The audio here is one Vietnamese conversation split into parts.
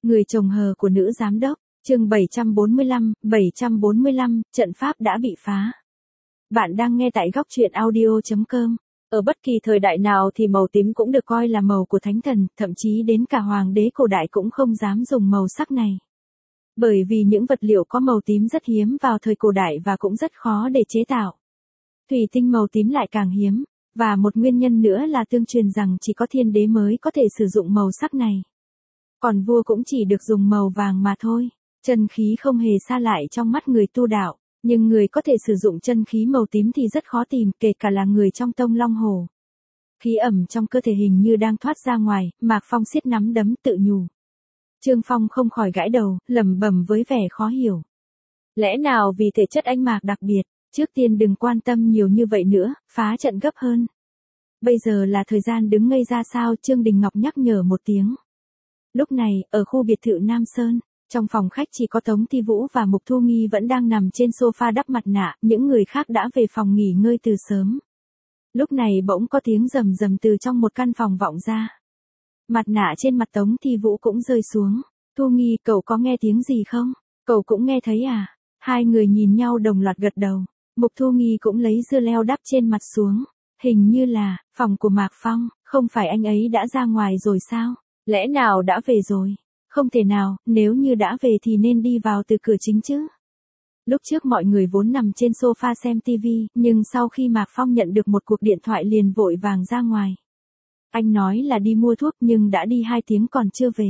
Người chồng hờ của nữ giám đốc, chương 745, trận pháp đã bị phá. Bạn đang nghe tại góc truyện audio.com. Ở bất kỳ thời đại nào thì màu tím cũng được coi là màu của thánh thần, thậm chí đến cả hoàng đế cổ đại cũng không dám dùng màu sắc này. Bởi vì những vật liệu có màu tím rất hiếm vào thời cổ đại và cũng rất khó để chế tạo. Thủy tinh màu tím lại càng hiếm, và một nguyên nhân nữa là tương truyền rằng chỉ có thiên đế mới có thể sử dụng màu sắc này. Còn vua cũng chỉ được dùng màu vàng mà thôi. Chân khí không hề xa lại trong mắt người tu đạo, nhưng người có thể sử dụng chân khí màu tím thì rất khó tìm, kể cả là người trong tông Long Hồ. Khí ẩm trong cơ thể hình như đang thoát ra ngoài, Mạc Phong siết nắm đấm tự nhủ. Trương Phong không khỏi gãi đầu, lẩm bẩm với vẻ khó hiểu. Lẽ nào vì thể chất anh Mạc đặc biệt, trước tiên đừng quan tâm nhiều như vậy nữa, phá trận gấp hơn. Bây giờ là thời gian đứng ngây ra sao? Trương Đình Ngọc nhắc nhở một tiếng. Lúc này, ở khu biệt thự Nam Sơn, trong phòng khách chỉ có Tống Thi Vũ và Mục Thu Nghi vẫn đang nằm trên sofa đắp mặt nạ, những người khác đã về phòng nghỉ ngơi từ sớm. Lúc này bỗng có tiếng rầm rầm từ trong một căn phòng vọng ra. Mặt nạ trên mặt Tống Thi Vũ cũng rơi xuống. Thu Nghi, cậu có nghe tiếng gì không? Cậu cũng nghe thấy à? Hai người nhìn nhau đồng loạt gật đầu. Mục Thu Nghi cũng lấy dưa leo đắp trên mặt xuống. Hình như là, phòng của Mạc Phong, không phải anh ấy đã ra ngoài rồi sao? Lẽ nào đã về rồi? Không thể nào, nếu như đã về thì nên đi vào từ cửa chính chứ. Lúc trước mọi người vốn nằm trên sofa xem TV, nhưng sau khi Mạc Phong nhận được một cuộc điện thoại liền vội vàng ra ngoài. Anh nói là đi mua thuốc nhưng đã đi 2 tiếng còn chưa về.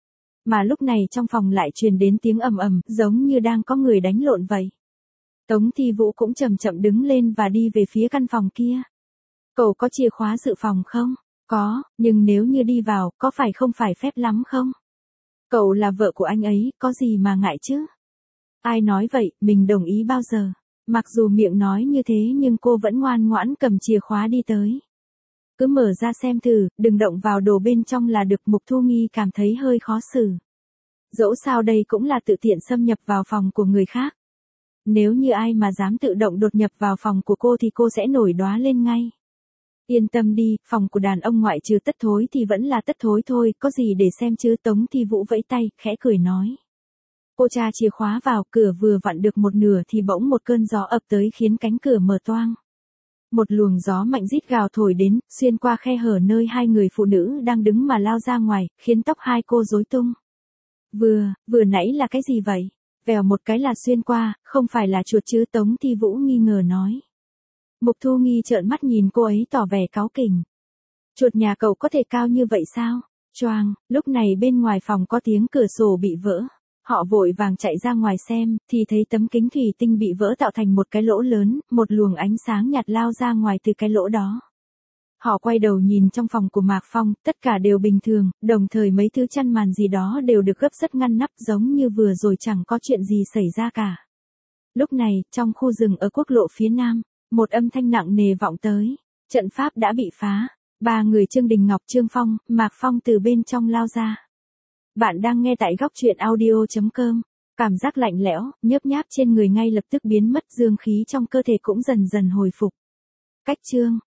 Mà lúc này trong phòng lại truyền đến tiếng ầm ầm, giống như đang có người đánh lộn vậy. Tống Thi Vũ cũng chậm chậm đứng lên và đi về phía căn phòng kia. Cậu có chìa khóa dự phòng không? Có, nhưng nếu như đi vào, có phải không phải phép lắm không? Cậu là vợ của anh ấy, có gì mà ngại chứ? Ai nói vậy, mình đồng ý bao giờ. Mặc dù miệng nói như thế nhưng cô vẫn ngoan ngoãn cầm chìa khóa đi tới. Cứ mở ra xem thử, đừng động vào đồ bên trong là được. Mục Thu Nghi cảm thấy hơi khó xử. Dẫu sao đây cũng là tự tiện xâm nhập vào phòng của người khác. Nếu như ai mà dám tự động đột nhập vào phòng của cô thì cô sẽ nổi đoá lên ngay. Yên tâm đi, phòng của đàn ông ngoại trừ tất thối thì vẫn là tất thối thôi, có gì để xem chứ. Tống Thi Vũ vẫy tay, khẽ cười nói. Cô tra chìa khóa vào, cửa vừa vặn được một nửa thì bỗng một cơn gió ập tới khiến cánh cửa mở toang. Một luồng gió mạnh rít gào thổi đến, xuyên qua khe hở nơi hai người phụ nữ đang đứng mà lao ra ngoài, khiến tóc hai cô rối tung. Vừa nãy là cái gì vậy? Vèo một cái là xuyên qua, không phải là chuột chứ? Tống Thi Vũ nghi ngờ nói. Mục Thu Nghi trợn mắt nhìn cô ấy tỏ vẻ cáu kỉnh. Chuột nhà cậu có thể cao như vậy sao? Choang, lúc này bên ngoài phòng có tiếng cửa sổ bị vỡ. Họ vội vàng chạy ra ngoài xem, thì thấy tấm kính thủy tinh bị vỡ tạo thành một cái lỗ lớn, một luồng ánh sáng nhạt lao ra ngoài từ cái lỗ đó. Họ quay đầu nhìn trong phòng của Mạc Phong, tất cả đều bình thường, đồng thời mấy thứ chăn màn gì đó đều được gấp rất ngăn nắp giống như vừa rồi chẳng có chuyện gì xảy ra cả. Lúc này, trong khu rừng ở quốc lộ phía nam, một âm thanh nặng nề vọng tới. Trận pháp đã bị phá. 3 người Trương Đình Ngọc, Trương Phong, Mạc Phong từ bên trong lao ra. Bạn đang nghe tại góc truyện audio.com. Cảm giác lạnh lẽo, nhớp nháp trên người ngay lập tức biến mất, dương khí trong cơ thể cũng dần dần hồi phục. Cách chương